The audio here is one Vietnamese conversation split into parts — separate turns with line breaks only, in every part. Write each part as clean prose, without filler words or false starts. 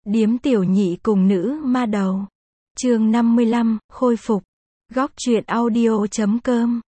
Điếm tiểu nhị cùng nữ ma đầu. Chương 55, khôi phục. Góc truyện audio.com.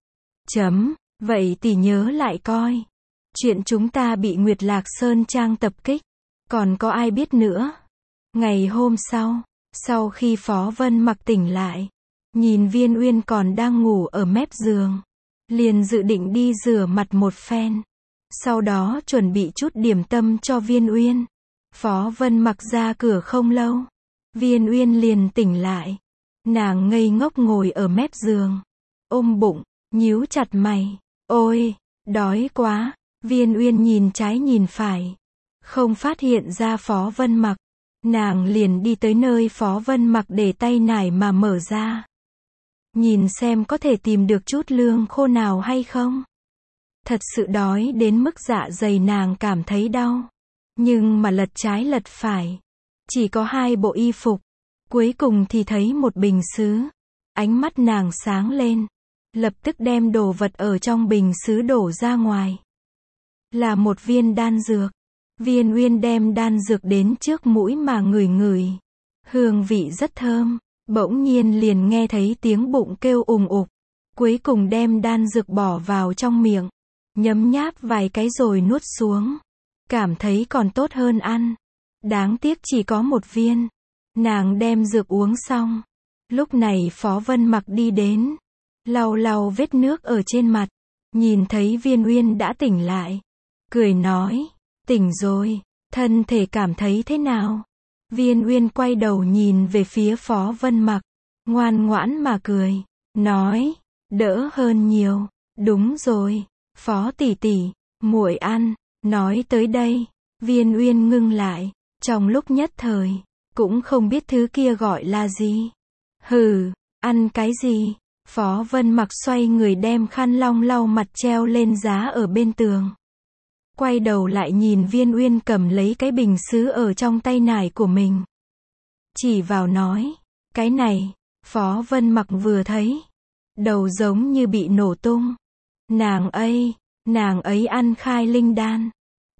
Vậy thì nhớ lại coi. Chuyện chúng ta bị Nguyệt Lạc Sơn Trang tập kích. Còn có ai biết nữa? Ngày hôm sau khi Phó Vân Mặc tỉnh lại, nhìn Viên Uyên còn đang ngủ ở mép giường, liền dự định đi rửa mặt một phen. Sau đó chuẩn bị chút điểm tâm cho Viên Uyên. Phó Vân Mặc ra cửa không lâu, Viên Uyên liền tỉnh lại. Nàng ngây ngốc ngồi ở mép giường, ôm bụng, nhíu chặt mày. Ôi, đói quá. Viên Uyên nhìn trái nhìn phải, không phát hiện ra Phó Vân Mặc. Nàng liền đi tới nơi Phó Vân Mặc để tay nải mà mở ra, nhìn xem có thể tìm được chút lương khô nào hay không. Thật sự đói đến mức dạ dày nàng cảm thấy đau. Nhưng mà lật trái lật phải, chỉ có 2 bộ y phục. Cuối cùng thì thấy một bình sứ. Ánh mắt nàng sáng lên, lập tức đem đồ vật ở trong bình sứ đổ ra ngoài. Là một viên đan dược. Viên Uyên đem đan dược đến trước mũi mà ngửi ngửi. Hương vị rất thơm. Bỗng nhiên liền nghe thấy tiếng bụng kêu ùng ục. Cuối cùng đem đan dược bỏ vào trong miệng, nhấm nháp vài cái rồi nuốt xuống. Cảm thấy còn tốt hơn ăn. Đáng tiếc chỉ có một viên. Nàng đem dược uống xong. Lúc này Phó Vân Mặc đi đến, lau vết nước ở trên mặt. Nhìn thấy Viên Uyên đã tỉnh lại, cười nói, tỉnh rồi, thân thể cảm thấy thế nào? Viên Uyên quay đầu nhìn về phía Phó Vân Mặc, ngoan ngoãn mà cười, nói, đỡ hơn nhiều. Đúng rồi, Phó tỷ tỷ, muội ăn. Nói tới đây, Viên Uyên ngưng lại, trong lúc nhất thời, cũng không biết thứ kia gọi là gì. Hừ, ăn cái gì? Phó Vân Mặc xoay người đem khăn long lau mặt treo lên giá ở bên tường. Quay đầu lại nhìn Viên Uyên cầm lấy cái bình sứ ở trong tay nải của mình, chỉ vào nói, cái này. Phó Vân Mặc vừa thấy, đầu giống như bị nổ tung. Nàng ấy ăn khai linh đan.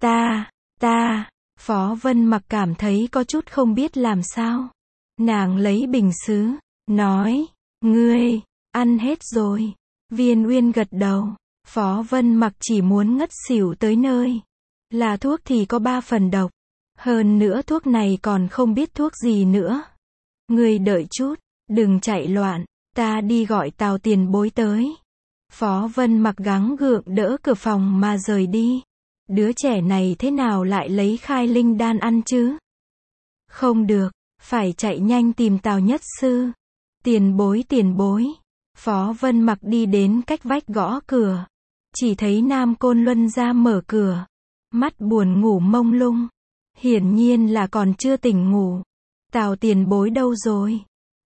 Phó Vân Mặc cảm thấy có chút không biết làm sao. Nàng lấy bình sứ, nói, ngươi, ăn hết rồi. Viên Uyên gật đầu. Phó Vân Mặc chỉ muốn ngất xỉu tới nơi. Là thuốc thì có 3 phần độc. Hơn nữa thuốc này còn không biết thuốc gì nữa. Ngươi đợi chút, đừng chạy loạn, ta đi gọi Tào Tiền Bối tới. Phó Vân Mặc gắng gượng đỡ cửa phòng mà rời đi. Đứa trẻ này thế nào lại lấy khai linh đan ăn chứ? Không được, phải chạy nhanh tìm Tào Nhất Sư. Tiền bối. Phó Vân Mặc đi đến cách vách gõ cửa. Chỉ thấy Nam Côn Luân ra mở cửa. Mắt buồn ngủ mông lung. Hiển nhiên là còn chưa tỉnh ngủ. Tào Tiền Bối đâu rồi?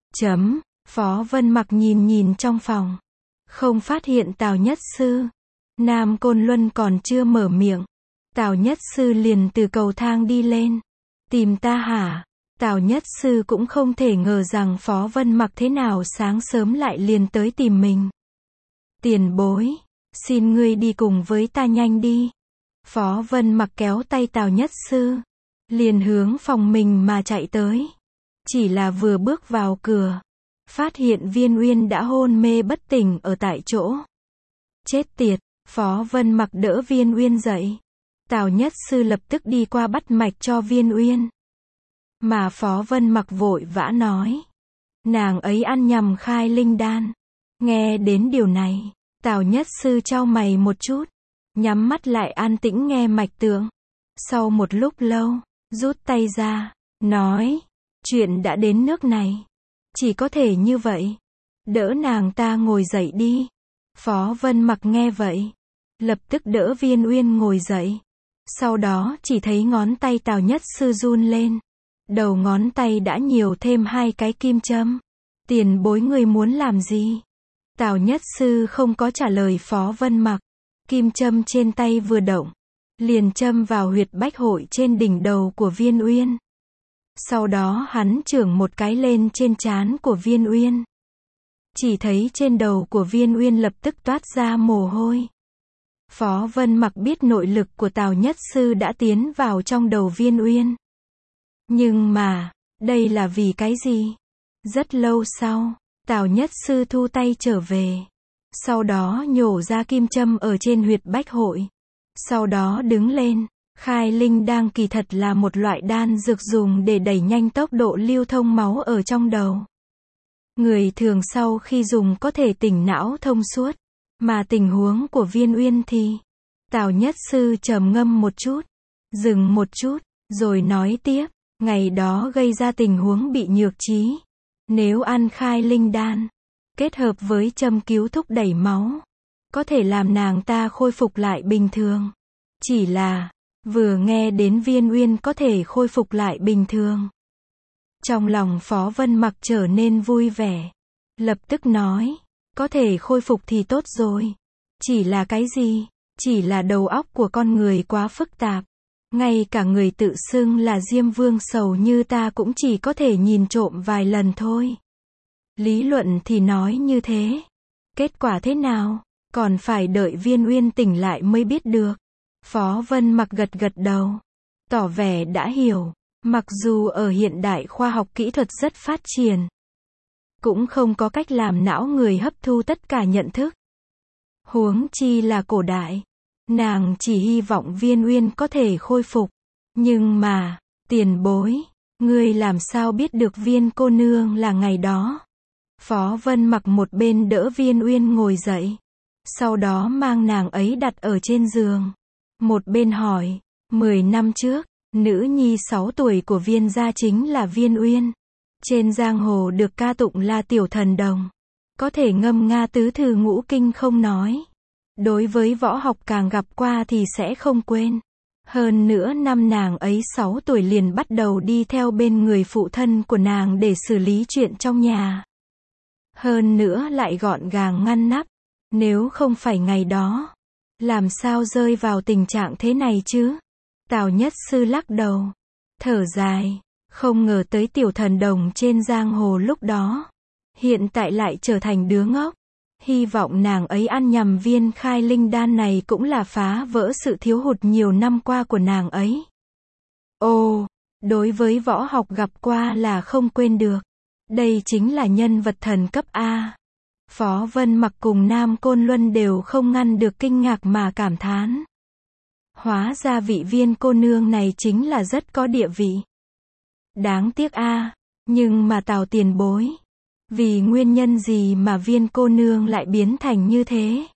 Phó Vân Mặc nhìn trong phòng, không phát hiện Tào Nhất Sư. Nam Côn Luân còn chưa mở miệng, Tào Nhất Sư liền từ cầu thang đi lên. Tìm ta hả? Tào Nhất Sư cũng không thể ngờ rằng Phó Vân Mặc thế nào sáng sớm lại liền tới tìm mình. Tiền bối, xin ngươi đi cùng với ta nhanh đi. Phó Vân Mặc kéo tay Tào Nhất Sư, liền hướng phòng mình mà chạy tới. Chỉ là vừa bước vào cửa, phát hiện Viên Uyên đã hôn mê bất tỉnh ở tại chỗ. Chết tiệt. Phó Vân Mặc đỡ Viên Uyên dậy. Tào Nhất Sư lập tức đi qua bắt mạch cho Viên Uyên. Mà Phó Vân Mặc vội vã nói, nàng ấy ăn nhầm khai linh đan. Nghe đến điều này, Tào Nhất Sư chau mày một chút, nhắm mắt lại an tĩnh nghe mạch tượng. Sau một lúc lâu, rút tay ra, nói, chuyện đã đến nước này, chỉ có thể như vậy. Đỡ nàng ta ngồi dậy đi. Phó Vân Mặc nghe vậy, lập tức đỡ Viên Uyên ngồi dậy. Sau đó chỉ thấy ngón tay Tào Nhất Sư run lên. Đầu ngón tay đã nhiều thêm 2 cái kim châm. Tiền bối người muốn làm gì? Tào Nhất Sư không có trả lời Phó Vân Mặc. Kim châm trên tay vừa động, liền châm vào huyệt bách hội trên đỉnh đầu của Viên Uyên. Sau đó hắn chưởng một cái lên trên trán của Viên Uyên. Chỉ thấy trên đầu của Viên Uyên lập tức toát ra mồ hôi. Phó Vân Mặc biết nội lực của Tào Nhất Sư đã tiến vào trong đầu Viên Uyên. Nhưng mà, đây là vì cái gì? Rất lâu sau, Tào Nhất Sư thu tay trở về. Sau đó nhổ ra kim châm ở trên huyệt bách hội. Sau đó đứng lên. Khai linh đan kỳ thật là một loại đan dược dùng để đẩy nhanh tốc độ lưu thông máu ở trong đầu. Người thường sau khi dùng có thể tỉnh não thông suốt. Mà tình huống của Viên Uyên thì, Tào Nhất Sư trầm ngâm một chút, dừng một chút, rồi nói tiếp, ngày đó gây ra tình huống bị nhược trí. Nếu ăn khai linh đan, kết hợp với châm cứu thúc đẩy máu, có thể làm nàng ta khôi phục lại bình thường. Chỉ là, vừa nghe đến Viên Uyên có thể khôi phục lại bình thường. Trong lòng Phó Vân Mặc trở nên vui vẻ. Lập tức nói, có thể khôi phục thì tốt rồi. Chỉ là cái gì? Chỉ là đầu óc của con người quá phức tạp. Ngay cả người tự xưng là Diêm Vương Sầu như ta cũng chỉ có thể nhìn trộm vài lần thôi. Lý luận thì nói như thế. Kết quả thế nào? Còn phải đợi Viên Uyên tỉnh lại mới biết được. Phó Vân Mặc gật gật đầu. Tỏ vẻ đã hiểu. Mặc dù ở hiện đại khoa học kỹ thuật rất phát triển, cũng không có cách làm não người hấp thu tất cả nhận thức. Huống chi là cổ đại. Nàng chỉ hy vọng Viên Uyên có thể khôi phục. Nhưng mà, tiền bối, ngươi làm sao biết được Viên cô nương là ngày đó? Phó Vân Mặc một bên đỡ Viên Uyên ngồi dậy. Sau đó mang nàng ấy đặt ở trên giường. Một bên hỏi, 10 năm trước, nữ nhi 6 tuổi của Viên gia chính là Viên Uyên. Trên giang hồ được ca tụng là tiểu thần đồng. Có thể ngâm nga tứ thư ngũ kinh không nói. Đối với võ học càng gặp qua thì sẽ không quên. Hơn nữa năm nàng ấy 6 tuổi liền bắt đầu đi theo bên người phụ thân của nàng để xử lý chuyện trong nhà. Hơn nữa lại gọn gàng ngăn nắp. Nếu không phải ngày đó, làm sao rơi vào tình trạng thế này chứ? Tào Nhất Sư lắc đầu, thở dài, không ngờ tới tiểu thần đồng trên giang hồ lúc đó, hiện tại lại trở thành đứa ngốc. Hy vọng nàng ấy ăn nhầm viên khai linh đan này cũng là phá vỡ sự thiếu hụt nhiều năm qua của nàng ấy. Ồ, đối với võ học gặp qua là không quên được. Đây chính là nhân vật thần cấp A. Phó Vân Mặc cùng Nam Côn Luân đều không ngăn được kinh ngạc mà cảm thán. Hóa ra vị Viên cô nương này chính là rất có địa vị. Đáng tiếc a, nhưng mà Tào tiền bối, vì nguyên nhân gì mà Viên cô nương lại biến thành như thế?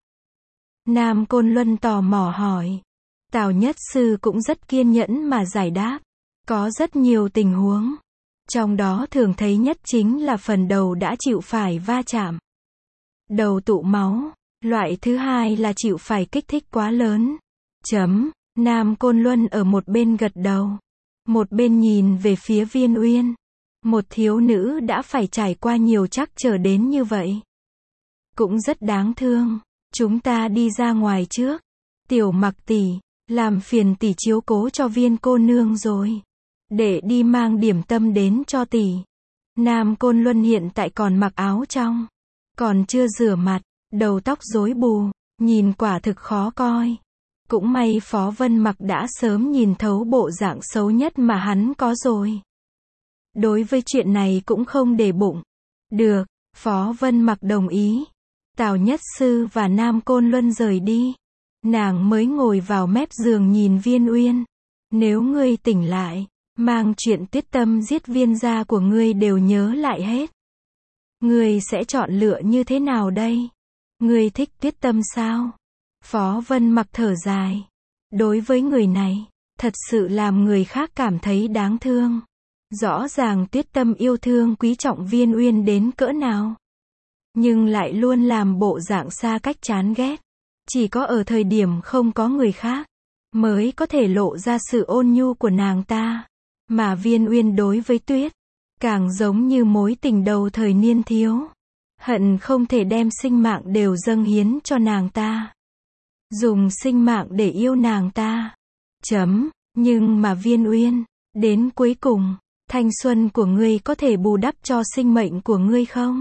Nam Côn Luân tò mò hỏi. Tào Nhất Sư cũng rất kiên nhẫn mà giải đáp. Có rất nhiều tình huống. Trong đó thường thấy nhất chính là phần đầu đã chịu phải va chạm. Đầu tụ máu. Loại thứ hai là chịu phải kích thích quá lớn. Nam Côn Luân ở một bên gật đầu. Một bên nhìn về phía Viên Uyên. Một thiếu nữ đã phải trải qua nhiều trắc trở đến như vậy. Cũng rất đáng thương. Chúng ta đi ra ngoài trước. Tiểu Mặc tỷ, làm phiền tỷ chiếu cố cho Viên cô nương rồi. Để đi mang điểm tâm đến cho tỷ. Nam Côn Luân hiện tại còn mặc áo trong. Còn chưa rửa mặt, đầu tóc rối bù, nhìn quả thực khó coi. Cũng may Phó Vân Mặc đã sớm nhìn thấu bộ dạng xấu nhất mà hắn có rồi. Đối với chuyện này cũng không để bụng. Được, Phó Vân Mặc đồng ý. Tào Nhất Sư và Nam Côn Luân rời đi. Nàng mới ngồi vào mép giường nhìn Viên Uyên. Nếu ngươi tỉnh lại, mang chuyện Tuyết Tâm giết Viên gia của ngươi đều nhớ lại hết. Ngươi sẽ chọn lựa như thế nào đây? Ngươi thích Tuyết Tâm sao? Phó Vân Mặc thở dài. Đối với người này, thật sự làm người khác cảm thấy đáng thương. Rõ ràng Tuyết Tâm yêu thương quý trọng Viên Uyên đến cỡ nào. Nhưng lại luôn làm bộ dạng xa cách chán ghét. Chỉ có ở thời điểm không có người khác, mới có thể lộ ra sự ôn nhu của nàng ta. Mà Viên Uyên đối với Tuyết, càng giống như mối tình đầu thời niên thiếu. Hận không thể đem sinh mạng đều dâng hiến cho nàng ta. Dùng sinh mạng để yêu nàng ta. Nhưng mà Viên Uyên, đến cuối cùng, thanh xuân của ngươi có thể bù đắp cho sinh mệnh của ngươi không?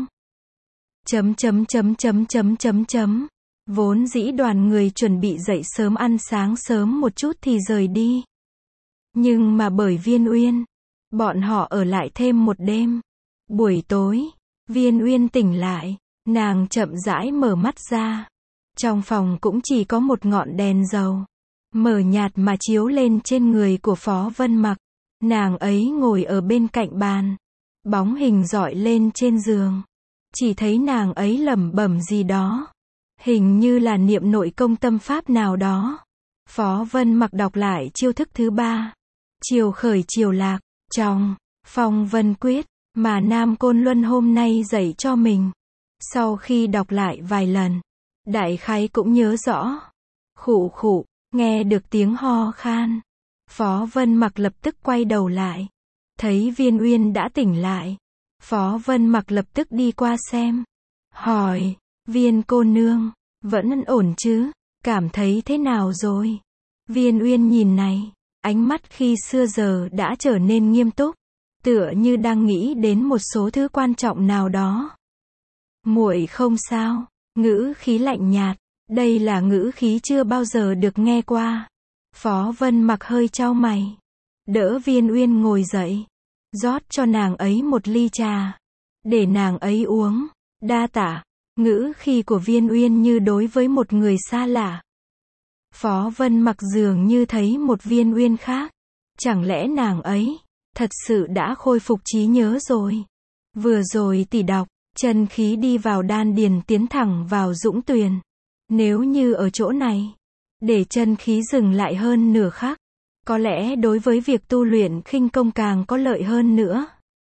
Vốn dĩ đoàn người chuẩn bị dậy sớm ăn sáng sớm một chút thì rời đi. Nhưng mà bởi Viên Uyên, Bọn họ ở lại thêm một đêm. Buổi tối, Viên Uyên tỉnh lại, nàng chậm rãi mở mắt ra. Trong phòng cũng chỉ có một ngọn đèn dầu, mờ nhạt mà chiếu lên trên người của Phó Vân Mặc. Nàng ấy ngồi ở bên cạnh bàn, bóng hình dọi lên trên giường. Chỉ thấy nàng ấy lẩm bẩm gì đó, hình như là niệm nội công tâm pháp nào đó. Phó Vân Mặc đọc lại chiêu thức thứ 3. Chiều khởi chiều lạc, trong Phong Vân Quyết, mà Nam Côn Luân hôm nay dạy cho mình. Sau khi đọc lại vài lần, đại khái cũng nhớ rõ. Khụ khụ, nghe được tiếng ho khan. Phó Vân Mặc lập tức quay đầu lại, thấy Viên Uyên đã tỉnh lại. Phó Vân Mặc lập tức đi qua xem, hỏi, Viên cô nương, vẫn ổn chứ, cảm thấy thế nào rồi? Viên Uyên nhìn này, ánh mắt khi xưa giờ đã trở nên nghiêm túc, tựa như đang nghĩ đến một số thứ quan trọng nào đó. Muội không sao, ngữ khí lạnh nhạt, đây là ngữ khí chưa bao giờ được nghe qua. Phó Vân Mặc hơi chau mày, đỡ Viên Uyên ngồi dậy, rót cho nàng ấy một ly trà, để nàng ấy uống. Đa tạ. Ngữ khí của Viên Uyên như đối với một người xa lạ. Phó Vân Mặc dường như thấy một Viên Uyên khác. Chẳng lẽ nàng ấy thật sự đã khôi phục trí nhớ rồi? Vừa rồi tỷ đọc, chân khí đi vào đan điền tiến thẳng vào dũng tuyền. Nếu như ở chỗ này, để chân khí dừng lại hơn nửa khắc, có lẽ đối với việc tu luyện khinh công càng có lợi hơn nữa.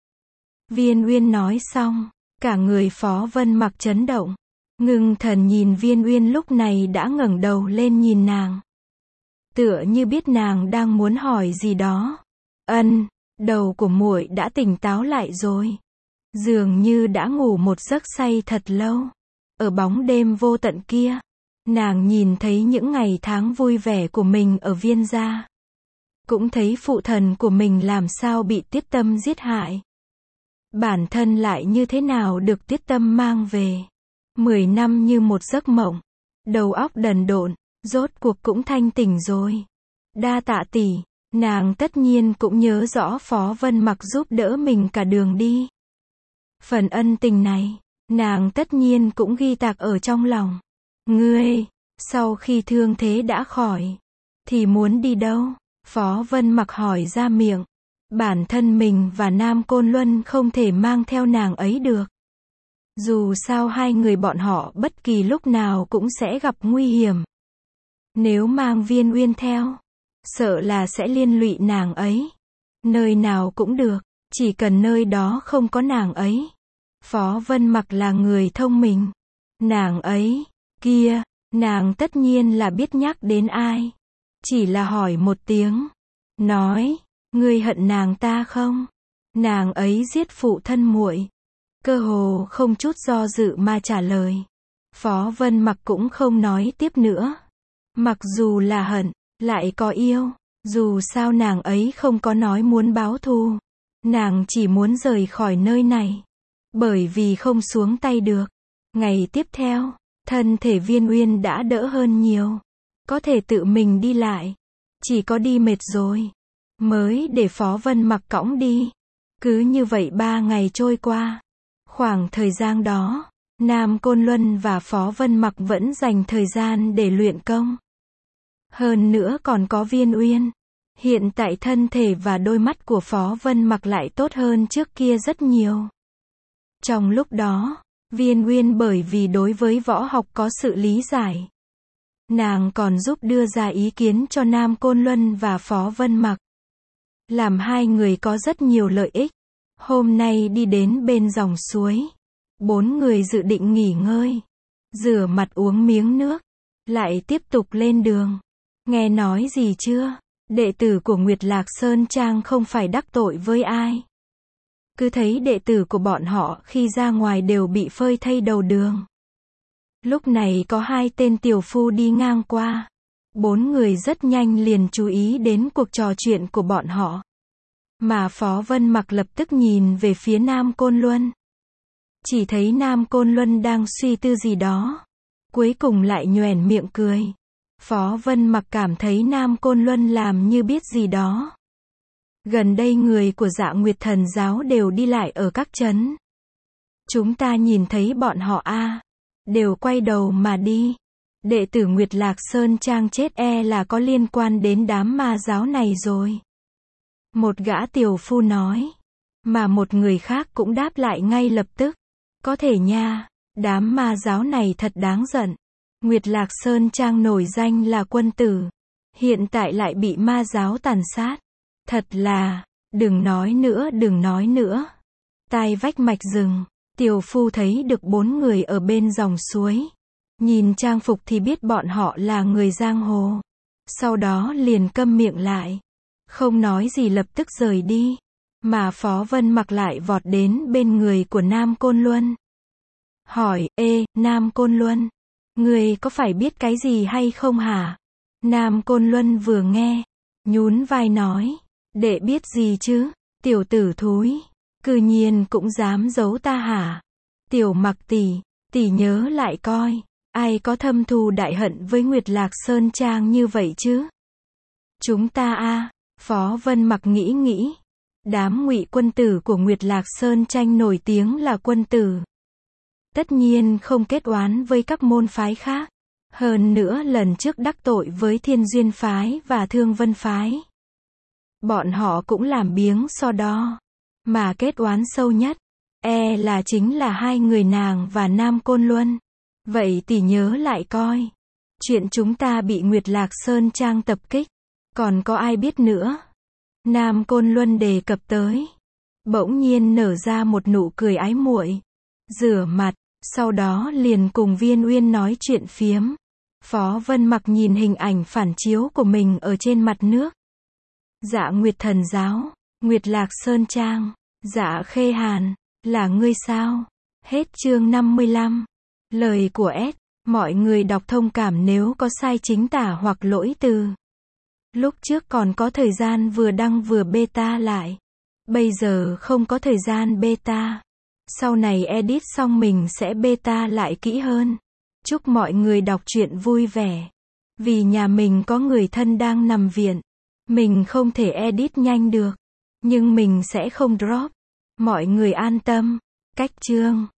Viên Uyên nói xong, cả người Phó Vân Mặc chấn động, ngưng thần nhìn Viên Uyên lúc này đã ngẩng đầu lên nhìn nàng. Tựa như biết nàng đang muốn hỏi gì đó. Ân, đầu của muội đã tỉnh táo lại rồi. Dường như đã ngủ một giấc say thật lâu. Ở bóng đêm vô tận kia, nàng nhìn thấy những ngày tháng vui vẻ của mình ở Viên gia. Cũng thấy phụ thần của mình làm sao bị Tiết Tâm giết hại. Bản thân lại như thế nào được Tiết Tâm mang về. 10 năm như một giấc mộng. Đầu óc đần độn, rốt cuộc cũng thanh tỉnh rồi. Đa tạ tỷ, nàng tất nhiên cũng nhớ rõ Phó Vân Mặc giúp đỡ mình cả đường đi. Phần ân tình này, nàng tất nhiên cũng ghi tạc ở trong lòng. Ngươi, sau khi thương thế đã khỏi, thì muốn đi đâu? Phó Vân Mặc hỏi ra miệng. Bản thân mình và Nam Côn Luân không thể mang theo nàng ấy được. Dù sao hai người bọn họ bất kỳ lúc nào cũng sẽ gặp nguy hiểm. Nếu mang Viên Uyên theo, sợ là sẽ liên lụy nàng ấy. Nơi nào cũng được, chỉ cần nơi đó không có nàng ấy. Phó Vân Mặc là người thông minh. Nàng ấy, kia, nàng tất nhiên là biết nhắc đến ai. Chỉ là hỏi một tiếng, nói, ngươi hận nàng ta không? Nàng ấy giết phụ thân muội. Cơ hồ không chút do dự mà trả lời. Phó Vân Mặc cũng không nói tiếp nữa. Mặc dù là hận, lại có yêu, dù sao nàng ấy không có nói muốn báo thù. Nàng chỉ muốn rời khỏi nơi này. Bởi vì không xuống tay được. Ngày tiếp theo, thân thể Viên Uyên đã đỡ hơn nhiều. Có thể tự mình đi lại. Chỉ có đi mệt rồi, mới để Phó Vân Mặc cõng đi. Cứ như vậy 3 ngày trôi qua. Khoảng thời gian đó, Nam Côn Luân và Phó Vân Mặc vẫn dành thời gian để luyện công. Hơn nữa còn có Viên Uyên. Hiện tại thân thể và đôi mắt của Phó Vân Mặc lại tốt hơn trước kia rất nhiều. Trong lúc đó, Viên Uyên bởi vì đối với võ học có sự lý giải, nàng còn giúp đưa ra ý kiến cho Nam Côn Luân và Phó Vân Mặc. Làm hai người có rất nhiều lợi ích. Hôm nay đi đến bên dòng suối. 4 người dự định nghỉ ngơi, rửa mặt uống miếng nước, lại tiếp tục lên đường. Nghe nói gì chưa? Đệ tử của Nguyệt Lạc Sơn Trang không phải đắc tội với ai. Cứ thấy đệ tử của bọn họ khi ra ngoài đều bị phơi thây đầu đường. Lúc này có 2 tên tiểu phu đi ngang qua. 4 người rất nhanh liền chú ý đến cuộc trò chuyện của bọn họ. Mà Phó Vân Mặc lập tức nhìn về phía Nam Côn Luân. Chỉ thấy Nam Côn Luân đang suy tư gì đó. Cuối cùng lại nhoẻn miệng cười. Phó Vân Mặc cảm thấy Nam Côn Luân làm như biết gì đó. Gần đây người của Dạ Nguyệt Thần giáo đều đi lại ở các trấn. Chúng ta nhìn thấy bọn họ đều quay đầu mà đi. Đệ tử Nguyệt Lạc Sơn Trang chết là có liên quan đến đám ma giáo này rồi. Một gã tiểu phu nói. Mà một người khác cũng đáp lại ngay lập tức. Có thể nha, đám ma giáo này thật đáng giận. Nguyệt Lạc Sơn Trang nổi danh là quân tử. Hiện tại lại bị ma giáo tàn sát. Thật là, đừng nói nữa. Tai vách mạch rừng, tiểu phu thấy được 4 người ở bên dòng suối. Nhìn trang phục thì biết bọn họ là người giang hồ. Sau đó liền câm miệng lại. Không nói gì lập tức rời đi. Mà Phó Vân Mặc lại vọt đến bên người của Nam Côn Luân. Hỏi, Nam Côn Luân, người có phải biết cái gì hay không hả? Nam Côn Luân vừa nghe, nhún vai nói, đệ biết gì chứ, tiểu tử thúi, cư nhiên cũng dám giấu ta hả? Tiểu Mặc tỷ nhớ lại coi, ai có thâm thù đại hận với Nguyệt Lạc Sơn Trang như vậy chứ? Chúng ta Phó Vân Mặc nghĩ. Đám ngụy quân tử của Nguyệt Lạc Sơn Trang nổi tiếng là quân tử. Tất nhiên không kết oán với các môn phái khác. Hơn nữa lần trước đắc tội với Thiên Duyên phái và Thương Vân phái. Bọn họ cũng làm biếng so đo. Mà kết oán sâu nhất, là chính là 2 người nàng và Nam Côn Luân. Vậy tỷ nhớ lại coi. Chuyện chúng ta bị Nguyệt Lạc Sơn Trang tập kích. Còn có ai biết nữa? Nam Côn Luân đề cập tới. Bỗng nhiên nở ra một nụ cười ái muội. Rửa mặt, sau đó liền cùng Viên Uyên nói chuyện phiếm. Phó Vân Mặc nhìn hình ảnh phản chiếu của mình ở trên mặt nước. Dạ Nguyệt Thần giáo, Nguyệt Lạc Sơn Trang, Dạ Khê Hàn, là ngươi sao? Hết chương 55. Lời của S. Mọi người đọc thông cảm nếu có sai chính tả hoặc lỗi từ. Lúc trước còn có thời gian vừa đăng vừa beta lại. Bây giờ không có thời gian beta. Sau này edit xong mình sẽ beta lại kỹ hơn. Chúc mọi người đọc truyện vui vẻ. Vì nhà mình có người thân đang nằm viện. Mình không thể edit nhanh được. Nhưng mình sẽ không drop. Mọi người an tâm. Cách chương.